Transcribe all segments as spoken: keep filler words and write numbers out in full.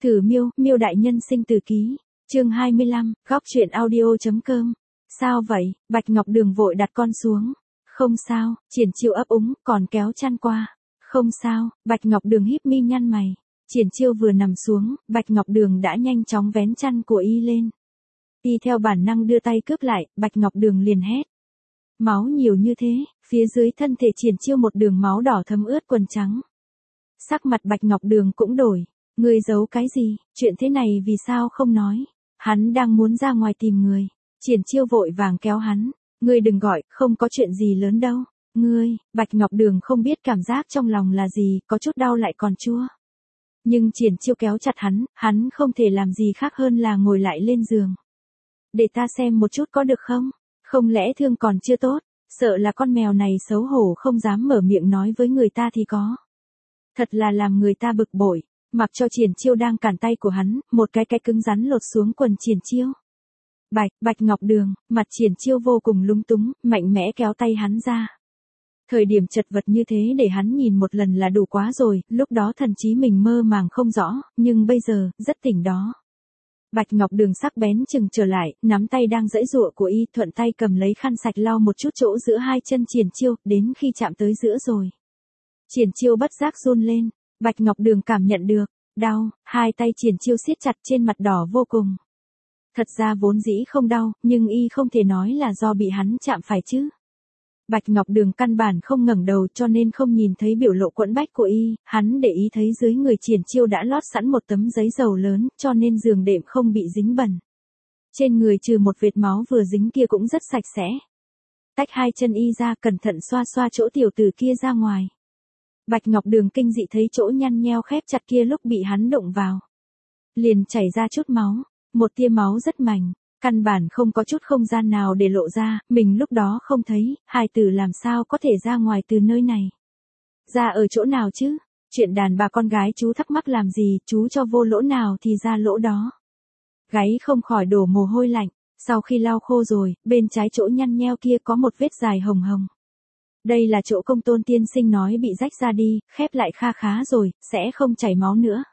Thử miêu, miêu đại nhân sinh từ ký. Chương hai mươi lăm, góc truyện audio.com. Sao vậy? Bạch Ngọc Đường vội đặt con xuống. Không sao, Triển Chiêu ấp úng, còn kéo chăn qua. Không sao, Bạch Ngọc Đường híp mi nhăn mày. Triển Chiêu vừa nằm xuống, Bạch Ngọc Đường đã nhanh chóng vén chăn của y lên. Y theo bản năng đưa tay cướp lại, Bạch Ngọc Đường liền hét. Máu nhiều như thế, phía dưới thân thể Triển Chiêu một đường máu đỏ thấm ướt quần trắng. Sắc mặt Bạch Ngọc Đường cũng đổi. Ngươi giấu cái gì, chuyện thế này vì sao không nói? Hắn đang muốn ra ngoài tìm người. Triển Chiêu vội vàng kéo hắn. Ngươi đừng gọi, không có chuyện gì lớn đâu. Ngươi, Bạch Ngọc Đường không biết cảm giác trong lòng là gì, có chút đau lại còn chua. Nhưng Triển Chiêu kéo chặt hắn, hắn không thể làm gì khác hơn là ngồi lại lên giường. Để ta xem một chút có được không? Không lẽ thương còn chưa tốt, sợ là con mèo này xấu hổ không dám mở miệng nói với người ta thì có. Thật là làm người ta bực bội. Mặc cho Triển Chiêu đang cản tay của hắn, một cái cái cứng rắn lột xuống quần Triển Chiêu. Bạch, Bạch Ngọc Đường, mặt Triển Chiêu vô cùng lúng túng, mạnh mẽ kéo tay hắn ra. Thời điểm chật vật như thế để hắn nhìn một lần là đủ quá rồi, lúc đó thần trí mình mơ màng không rõ, nhưng bây giờ, rất tỉnh đó. Bạch Ngọc Đường sắc bén chừng trở lại, nắm tay đang giãy giụa của y, thuận tay cầm lấy khăn sạch lau một chút chỗ giữa hai chân Triển Chiêu, đến khi chạm tới giữa rồi. Triển Chiêu bất giác run lên. Bạch Ngọc Đường cảm nhận được, đau, hai tay Triển Chiêu siết chặt trên mặt đỏ vô cùng. Thật ra vốn dĩ không đau, nhưng y không thể nói là do bị hắn chạm phải chứ. Bạch Ngọc Đường căn bản không ngẩng đầu cho nên không nhìn thấy biểu lộ quẫn bách của y, hắn để ý thấy dưới người Triển Chiêu đã lót sẵn một tấm giấy dầu lớn, cho nên giường đệm không bị dính bẩn. Trên người trừ một vệt máu vừa dính kia cũng rất sạch sẽ. Tách hai chân y ra, cẩn thận xoa xoa chỗ tiểu tử kia ra ngoài. Bạch Ngọc Đường kinh dị thấy chỗ nhăn nheo khép chặt kia lúc bị hắn đụng vào. Liền chảy ra chút máu, một tia máu rất mảnh, căn bản không có chút không gian nào để lộ ra, mình lúc đó không thấy, hài tử làm sao có thể ra ngoài từ nơi này. Ra ở chỗ nào chứ? Chuyện đàn bà con gái chú thắc mắc làm gì, chú cho vô lỗ nào thì ra lỗ đó. Gáy không khỏi đổ mồ hôi lạnh, sau khi lau khô rồi, bên trái chỗ nhăn nheo kia có một vết dài hồng hồng. Đây là chỗ Công Tôn tiên sinh nói bị rách ra đi, khép lại kha khá rồi, sẽ không chảy máu nữa.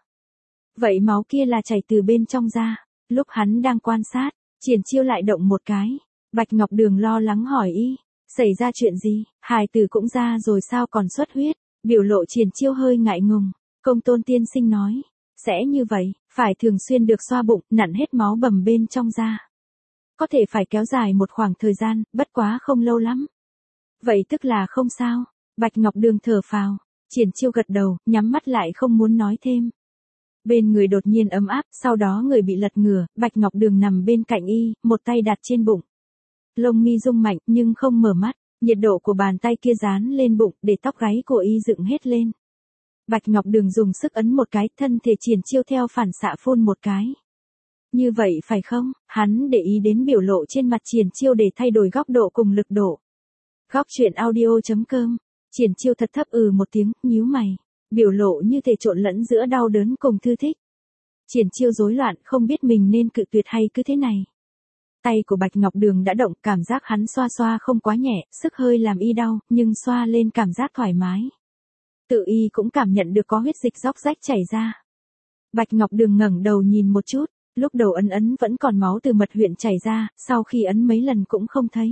Vậy máu kia là chảy từ bên trong ra. Lúc hắn đang quan sát, Triển Chiêu lại động một cái. Bạch Ngọc Đường lo lắng hỏi y, xảy ra chuyện gì, hài tử cũng ra rồi sao còn xuất huyết. Biểu lộ Triển Chiêu hơi ngại ngùng. Công Tôn tiên sinh nói, sẽ như vậy, phải thường xuyên được xoa bụng, nặn hết máu bầm bên trong ra. Có thể phải kéo dài một khoảng thời gian, bất quá không lâu lắm. Vậy tức là không sao. Bạch Ngọc Đường thở phào. Triển Chiêu gật đầu, nhắm mắt lại không muốn nói thêm. Bên người đột nhiên ấm áp, sau đó người bị lật ngửa, Bạch Ngọc Đường nằm bên cạnh y, một tay đặt trên bụng. Lông mi rung mạnh nhưng không mở mắt, nhiệt độ của bàn tay kia dán lên bụng để tóc gáy của y dựng hết lên. Bạch Ngọc Đường dùng sức ấn một cái, thân thể Triển Chiêu theo phản xạ phun một cái. Như vậy phải không? Hắn để ý đến biểu lộ trên mặt Triển Chiêu để thay đổi góc độ cùng lực độ. Góc truyện audio.com. Triển Chiêu thật thấp ừ một tiếng, nhíu mày. Biểu lộ như thể trộn lẫn giữa đau đớn cùng thư thích. Triển Chiêu rối loạn không biết mình nên cự tuyệt hay cứ thế này. Tay của Bạch Ngọc Đường đã động, cảm giác hắn xoa xoa không quá nhẹ, sức hơi làm y đau, nhưng xoa lên cảm giác thoải mái. Tự y cũng cảm nhận được có huyết dịch róc rách chảy ra. Bạch Ngọc Đường ngẩng đầu nhìn một chút, lúc đầu ấn ấn vẫn còn máu từ mật huyệt chảy ra, sau khi ấn mấy lần cũng không thấy.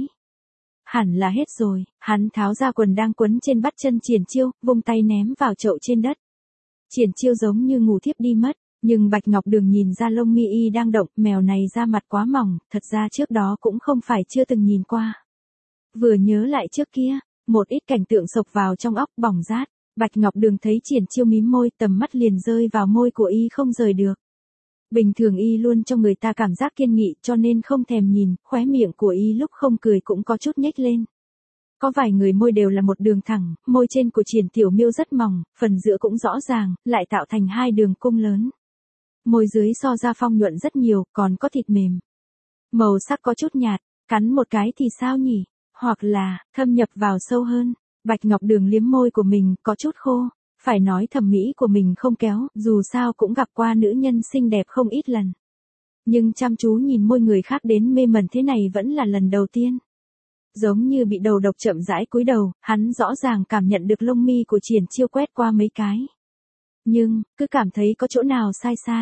Hẳn là hết rồi, hắn tháo ra quần đang quấn trên bắp chân Triển Chiêu, vung tay ném vào chậu trên đất. Triển Chiêu giống như ngủ thiếp đi mất, nhưng Bạch Ngọc Đường nhìn ra lông mi y đang động, mèo này da mặt quá mỏng, thật ra trước đó cũng không phải chưa từng nhìn qua. Vừa nhớ lại trước kia, một ít cảnh tượng sộc vào trong óc bỏng rát, Bạch Ngọc Đường thấy Triển Chiêu mím môi, tầm mắt liền rơi vào môi của y không rời được. Bình thường y luôn cho người ta cảm giác kiên nghị cho nên không thèm nhìn, khóe miệng của y lúc không cười cũng có chút nhếch lên. Có vài người môi đều là một đường thẳng, môi trên của Triển Tiểu Miêu rất mỏng, phần giữa cũng rõ ràng, lại tạo thành hai đường cung lớn. Môi dưới so ra phong nhuận rất nhiều, còn có thịt mềm. Màu sắc có chút nhạt, cắn một cái thì sao nhỉ? Hoặc là, thâm nhập vào sâu hơn. Bạch Ngọc Đường liếm môi của mình, có chút khô. Phải nói thẩm mỹ của mình không kéo, dù sao cũng gặp qua nữ nhân xinh đẹp không ít lần. Nhưng chăm chú nhìn môi người khác đến mê mẩn thế này vẫn là lần đầu tiên. Giống như bị đầu độc chậm rãi cúi đầu, hắn rõ ràng cảm nhận được lông mi của Triển Chiêu quét qua mấy cái. Nhưng, cứ cảm thấy có chỗ nào sai sai.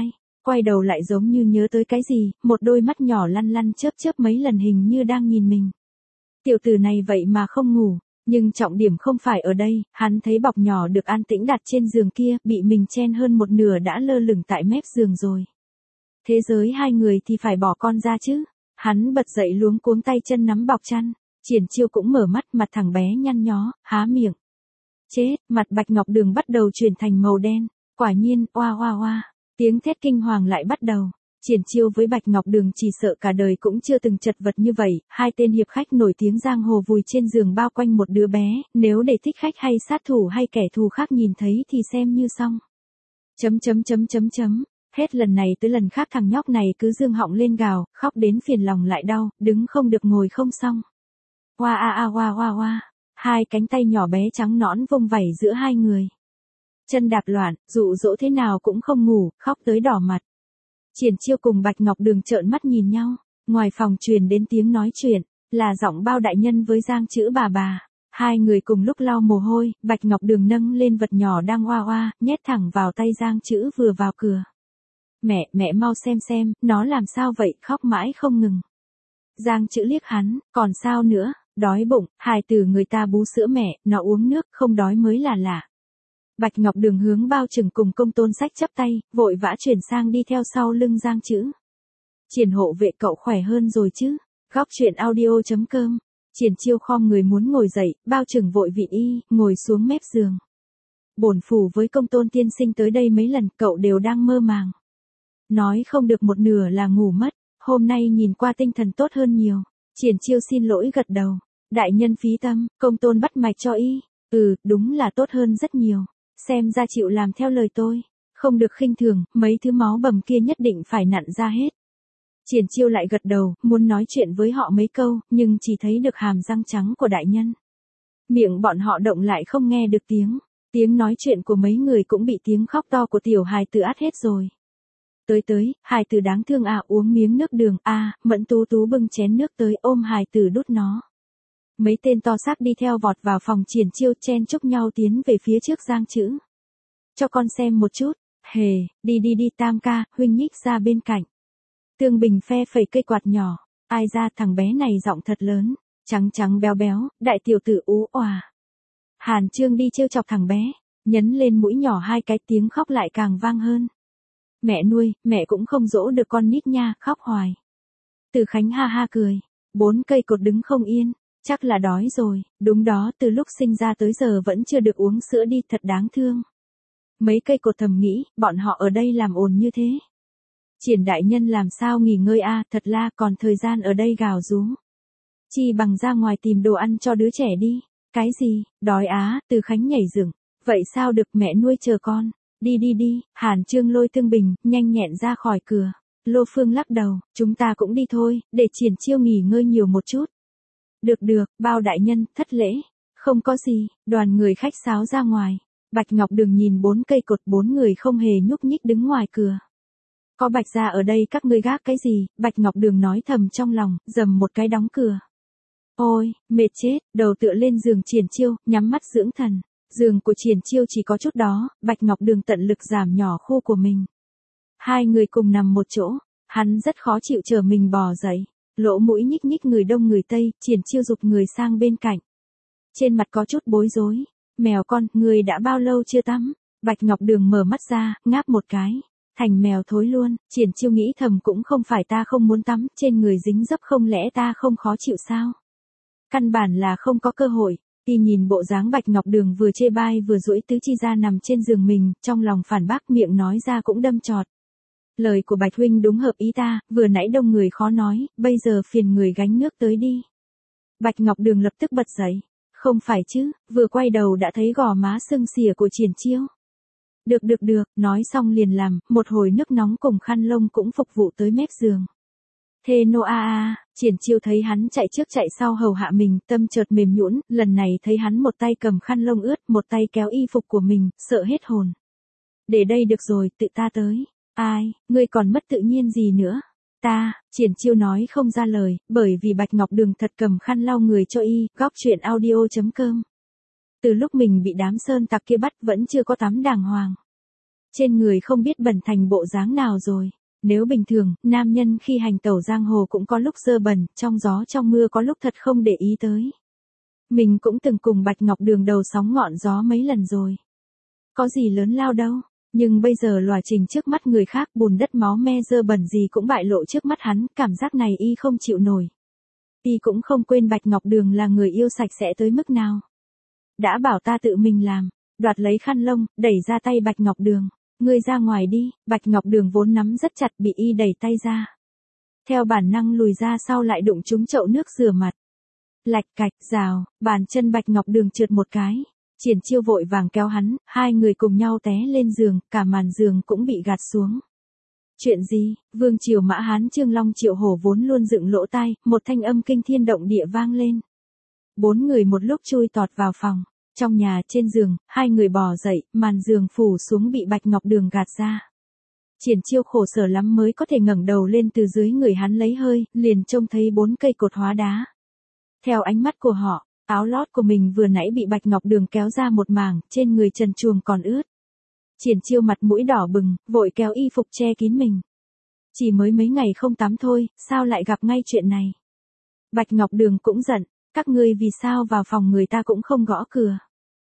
quay đầu lại giống như nhớ tới cái gì, một đôi mắt nhỏ lăn lăn chớp chớp mấy lần hình như đang nhìn mình. Tiểu tử này vậy mà không ngủ, nhưng trọng điểm không phải ở đây, hắn thấy bọc nhỏ được an tĩnh đặt trên giường kia, bị mình chen hơn một nửa đã lơ lửng tại mép giường rồi. Thế giới hai người thì phải bỏ con ra chứ. Hắn bật dậy luống cuống tay chân nắm bọc chăn, Triển Chiêu cũng mở mắt, mặt thằng bé nhăn nhó, há miệng. Chết, mặt Bạch Ngọc Đường bắt đầu chuyển thành màu đen, quả nhiên, oa oa oa, tiếng thét kinh hoàng lại bắt đầu. Triển Chiêu với Bạch Ngọc Đường chỉ sợ cả đời cũng chưa từng chật vật như vậy, hai tên hiệp khách nổi tiếng giang hồ vùi trên giường bao quanh một đứa bé, nếu để thích khách hay sát thủ hay kẻ thù khác nhìn thấy thì xem như xong. Chấm chấm chấm chấm chấm. Hết lần này tới lần khác thằng nhóc này cứ dương họng lên gào, khóc đến phiền lòng lại đau, đứng không được ngồi không xong. Oa a a oa oa oa, hai cánh tay nhỏ bé trắng nõn vung vẩy giữa hai người. Chân đạp loạn, dụ dỗ thế nào cũng không ngủ, khóc tới đỏ mặt. Triển Chiêu cùng Bạch Ngọc Đường trợn mắt nhìn nhau, ngoài phòng truyền đến tiếng nói chuyện, là giọng Bao đại nhân với Giang Chữ bà bà. Hai người cùng lúc lau mồ hôi, Bạch Ngọc Đường nâng lên vật nhỏ đang oa oa, nhét thẳng vào tay Giang Chữ vừa vào cửa. Mẹ, mẹ mau xem xem, nó làm sao vậy, khóc mãi không ngừng. Giang Chữ liếc hắn, còn sao nữa, đói bụng, hài tử người ta bú sữa mẹ, nó uống nước, không đói mới là lạ. Bạch Ngọc Đường hướng Bao Trừng cùng Công Tôn Sách chắp tay, vội vã chuyển sang đi theo sau lưng Giang Chữ. Triển hộ vệ cậu khỏe hơn rồi chứ? Góc truyện audio chấm com. Triển Chiêu khom người muốn ngồi dậy, Bao Trừng vội vịn y, ngồi xuống mép giường. Bổn phủ với Công Tôn tiên sinh tới đây mấy lần, cậu đều đang mơ màng. Nói không được một nửa là ngủ mất, hôm nay nhìn qua tinh thần tốt hơn nhiều. Triển Chiêu xin lỗi gật đầu. Đại nhân phí tâm, Công Tôn bắt mạch cho y. Ừ, đúng là tốt hơn rất nhiều. Xem ra chịu làm theo lời tôi. Không được khinh thường, mấy thứ máu bầm kia nhất định phải nặn ra hết. Triển Chiêu lại gật đầu, muốn nói chuyện với họ mấy câu, nhưng chỉ thấy được hàm răng trắng của đại nhân. Miệng bọn họ động lại không nghe được tiếng. Tiếng nói chuyện của mấy người cũng bị tiếng khóc to của tiểu hài tử át hết rồi. Tới tới, hài tử đáng thương à, uống miếng nước đường à, Mẫn Tú Tú bưng chén nước tới ôm hài tử đút nó. Mấy tên to xác đi theo vọt vào phòng Triển Chiêu, chen chúc nhau tiến về phía trước Giang Chữ. Cho con xem một chút, hề, đi đi đi Tam ca, huynh nhích ra bên cạnh. Tương Bình phe phẩy cây quạt nhỏ, ai ra thằng bé này giọng thật lớn, trắng trắng béo béo, đại tiểu tử ú òa. Hàn Trương đi trêu chọc thằng bé, nhấn lên mũi nhỏ hai cái, tiếng khóc lại càng vang hơn. Mẹ nuôi, mẹ cũng không dỗ được con nít nha, khóc hoài. Từ Khánh ha ha cười, bốn cây cột đứng không yên, chắc là đói rồi, đúng đó, từ lúc sinh ra tới giờ vẫn chưa được uống sữa đi, thật đáng thương. Mấy cây cột thầm nghĩ, bọn họ ở đây làm ồn như thế. Triển đại nhân làm sao nghỉ ngơi a, thật la, còn thời gian ở đây gào rú. Chi bằng ra ngoài tìm đồ ăn cho đứa trẻ đi. Cái gì, đói á, Từ Khánh nhảy dựng. Vậy sao được, mẹ nuôi chờ con. Đi đi đi, Hàn Trương lôi Tương Bình, nhanh nhẹn ra khỏi cửa. Lô Phương lắc đầu, chúng ta cũng đi thôi, để Triển Chiêu nghỉ ngơi nhiều một chút. Được được, Bao đại nhân, thất lễ. Không có gì, đoàn người khách sáo ra ngoài. Bạch Ngọc Đường nhìn bốn cây cột, bốn người không hề nhúc nhích đứng ngoài cửa. Có Bạch gia ở đây các ngươi gác cái gì, Bạch Ngọc Đường nói thầm trong lòng, dầm một cái đóng cửa. Ôi, mệt chết, đầu tựa lên giường Triển Chiêu, nhắm mắt dưỡng thần. Giường của Triển Chiêu chỉ có chút đó, Bạch Ngọc Đường tận lực giảm nhỏ khu của mình. Hai người cùng nằm một chỗ, hắn rất khó chịu chờ mình bò dậy. Lỗ mũi nhích nhích người đông người tây, Triển Chiêu giục người sang bên cạnh. Trên mặt có chút bối rối. Mèo con, người đã bao lâu chưa tắm? Bạch Ngọc Đường mở mắt ra, ngáp một cái. Thành mèo thối luôn, Triển Chiêu nghĩ thầm cũng không phải ta không muốn tắm, trên người dính dấp không lẽ ta không khó chịu sao? Căn bản là không có cơ hội. Y nhìn bộ dáng Bạch Ngọc Đường vừa chê bai vừa duỗi tứ chi ra nằm trên giường mình, trong lòng phản bác, miệng nói ra cũng đâm chọt. Lời của Bạch huynh đúng hợp ý ta, vừa nãy đông người khó nói, bây giờ phiền người gánh nước tới đi. Bạch Ngọc Đường lập tức bật dậy. Không phải chứ, vừa quay đầu đã thấy gò má sưng xỉa của Triển Chiêu. Được được được, nói xong liền làm, một hồi nước nóng cùng khăn lông cũng phục vụ tới mép giường. Thê nô a a, Triển Chiêu thấy hắn chạy trước chạy sau hầu hạ mình, tâm chợt mềm nhũn, lần này thấy hắn một tay cầm khăn lông ướt, một tay kéo y phục của mình, sợ hết hồn. Để đây được rồi, tự ta tới. Ai, ngươi còn mất tự nhiên gì nữa? Ta, Triển Chiêu nói không ra lời, bởi vì Bạch Ngọc Đường thật cầm khăn lau người cho y, góc truyện audio chấm com. Từ lúc mình bị đám sơn tặc kia bắt vẫn chưa có tắm đàng hoàng. trên người không biết bẩn thành bộ dáng nào rồi. Nếu bình thường, nam nhân khi hành tẩu giang hồ cũng có lúc dơ bẩn, trong gió trong mưa có lúc thật không để ý tới. Mình cũng từng cùng Bạch Ngọc Đường đầu sóng ngọn gió mấy lần rồi. Có gì lớn lao đâu, nhưng bây giờ lòa trình trước mắt người khác, bùn đất máu me dơ bẩn gì cũng bại lộ trước mắt hắn, cảm giác này y không chịu nổi. Y cũng không quên Bạch Ngọc Đường là người yêu sạch sẽ tới mức nào. Đã bảo ta tự mình làm, đoạt lấy khăn lông, đẩy ra tay Bạch Ngọc Đường. Ngươi ra ngoài đi, Bạch Ngọc Đường vốn nắm rất chặt bị y đẩy tay ra. Theo bản năng lùi ra sau lại đụng trúng chậu nước rửa mặt. Lạch cạch, rào, bàn chân Bạch Ngọc Đường trượt một cái. Triển Chiêu vội vàng kéo hắn, hai người cùng nhau té lên giường, cả màn giường cũng bị gạt xuống. Chuyện gì? Vương triều Mã Hán Trương Long Triệu Hổ vốn luôn dựng lỗ tai, một thanh âm kinh thiên động địa vang lên. Bốn người một lúc chui tọt vào phòng. Trong nhà, trên giường, hai người bò dậy, màn giường phủ xuống bị Bạch Ngọc Đường gạt ra. Triển Chiêu khổ sở lắm mới có thể ngẩng đầu lên từ dưới người hắn lấy hơi, liền trông thấy bốn cây cột hóa đá. Theo ánh mắt của họ, áo lót của mình vừa nãy bị Bạch Ngọc Đường kéo ra một mảng, trên người trần truồng còn ướt. Triển Chiêu mặt mũi đỏ bừng, vội kéo y phục che kín mình. Chỉ mới mấy ngày không tắm thôi, sao lại gặp ngay chuyện này? Bạch Ngọc Đường cũng giận, các ngươi vì sao vào phòng người ta cũng không gõ cửa.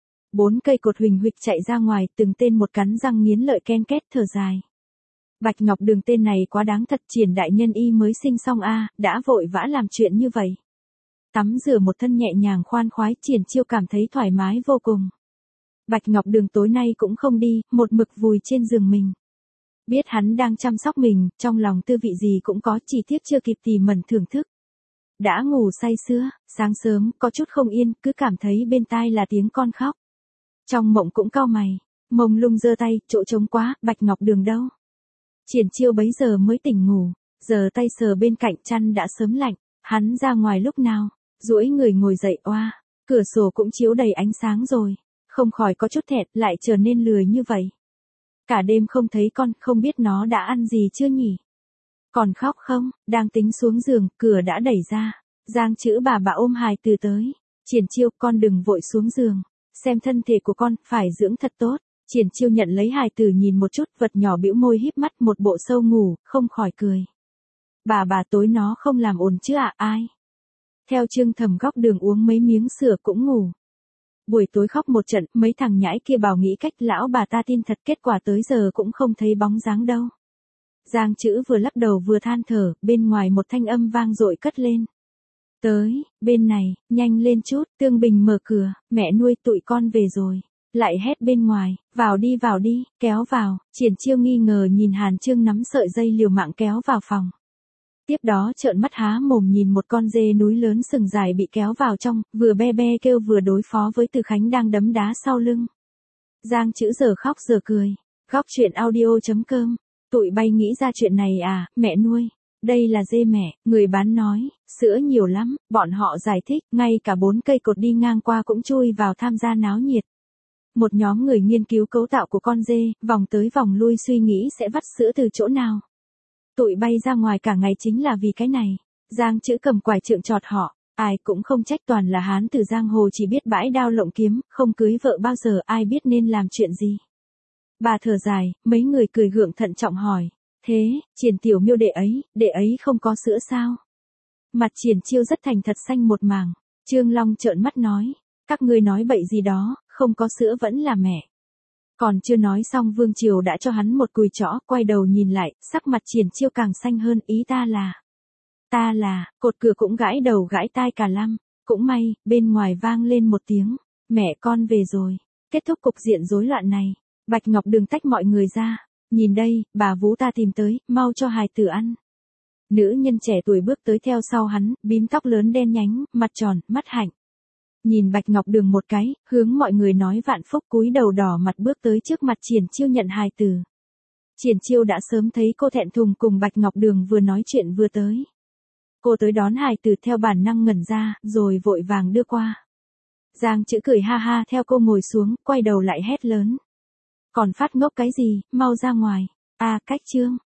Bốn cây cột huỳnh huỵch chạy ra ngoài, từng tên một cắn răng nghiến lợi ken két thở dài. Bạch Ngọc Đường tên này quá đáng thật, Triển đại nhân y mới sinh xong a, đã vội vã làm chuyện như vậy. Tắm rửa một thân nhẹ nhàng khoan khoái, Triển Chiêu cảm thấy thoải mái vô cùng. Bạch Ngọc Đường tối nay cũng không đi, một mực vùi trên giường mình. Biết hắn đang chăm sóc mình, trong lòng tư vị gì cũng có, chỉ tiếc chưa kịp tỉ mẩn thưởng thức. Đã ngủ say sưa, sáng sớm, có chút không yên, cứ cảm thấy bên tai là tiếng con khóc. Trong mộng cũng cau mày, mông lung giơ tay, chỗ trống quá, Bạch Ngọc Đường đâu? Triển Chiêu bấy giờ mới tỉnh ngủ, giờ tay sờ bên cạnh chăn đã sớm lạnh, hắn ra ngoài lúc nào, duỗi người ngồi dậy oa, cửa sổ cũng chiếu đầy ánh sáng rồi, không khỏi có chút thẹn, lại trở nên lười như vậy. Cả đêm không thấy con, không biết nó đã ăn gì chưa nhỉ? Còn khóc không? Đang tính xuống giường, cửa đã đẩy ra, Giang Chữ bà bà ôm hài từ tới. Triển Chiêu, con đừng vội xuống giường, xem thân thể của con, phải dưỡng thật tốt. Triển Chiêu nhận lấy hài tử nhìn một chút, vật nhỏ bĩu môi híp mắt một bộ sâu ngủ, không khỏi cười. Bà bà tối nó không làm ồn chứ à, ai? Theo Trương Thẩm góc đường uống mấy miếng sữa cũng ngủ. Buổi tối khóc một trận, mấy thằng nhãi kia bảo nghĩ cách, lão bà ta tin thật, kết quả tới giờ cũng không thấy bóng dáng đâu. Giang Chữ vừa lắc đầu vừa than thở, bên ngoài một thanh âm vang dội cất lên. Tới, bên này, nhanh lên chút, Tương Bình mở cửa, mẹ nuôi tụi con về rồi. Lại hét bên ngoài, vào đi vào đi, kéo vào. Triển Chiêu nghi ngờ nhìn Hàn Trương nắm sợi dây liều mạng kéo vào phòng. Tiếp đó trợn mắt há mồm nhìn một con dê núi lớn sừng dài bị kéo vào trong, vừa be be kêu vừa đối phó với Từ Khánh đang đấm đá sau lưng. Giang Chữ giờ khóc giờ cười. Góc truyện audio chấm com. Tụi bay nghĩ ra chuyện này à, mẹ nuôi. Đây là dê mẹ, người bán nói, sữa nhiều lắm, bọn họ giải thích, ngay cả bốn cây cột đi ngang qua cũng chui vào tham gia náo nhiệt. Một nhóm người nghiên cứu cấu tạo của con dê, vòng tới vòng lui suy nghĩ sẽ vắt sữa từ chỗ nào. Tụi bay ra ngoài cả ngày chính là vì cái này. Giang Chữ cầm quải trượng chọt họ, ai cũng không trách, toàn là hán tử giang hồ chỉ biết bãi đao lộng kiếm, không cưới vợ bao giờ, ai biết nên làm chuyện gì. Bà thở dài, mấy người cười gượng thận trọng hỏi. Thế, Triển tiểu miêu đệ ấy, đệ ấy không có sữa sao? Mặt Triển Chiêu rất thành thật xanh một mảng. Trương Long trợn mắt nói. Các ngươi nói bậy gì đó, không có sữa vẫn là mẹ. Còn chưa nói xong Vương Triều đã cho hắn một cùi chõ, quay đầu nhìn lại, sắc mặt Triển Chiêu càng xanh hơn, ý ta là. Ta là, cột cửa cũng gãi đầu gãi tai cả lăm. Cũng may, bên ngoài vang lên một tiếng. Mẹ con về rồi. Kết thúc cục diện rối loạn này. Bạch Ngọc Đường tách mọi người ra. Nhìn đây, bà vú ta tìm tới, mau cho hài tử ăn. Nữ nhân trẻ tuổi bước tới theo sau hắn, bím tóc lớn đen nhánh, mặt tròn, mắt hạnh. Nhìn Bạch Ngọc Đường một cái, hướng mọi người nói vạn phúc, cúi đầu đỏ mặt bước tới trước mặt Triển Chiêu nhận hài tử. Triển Chiêu đã sớm thấy cô thẹn thùng cùng Bạch Ngọc Đường vừa nói chuyện vừa tới. Cô tới đón hài tử theo bản năng ngẩn ra, rồi vội vàng đưa qua. Giang Chữ cười ha ha theo cô ngồi xuống, quay đầu lại hét lớn. Còn phát ngốc cái gì, mau ra ngoài. À, cách Trương,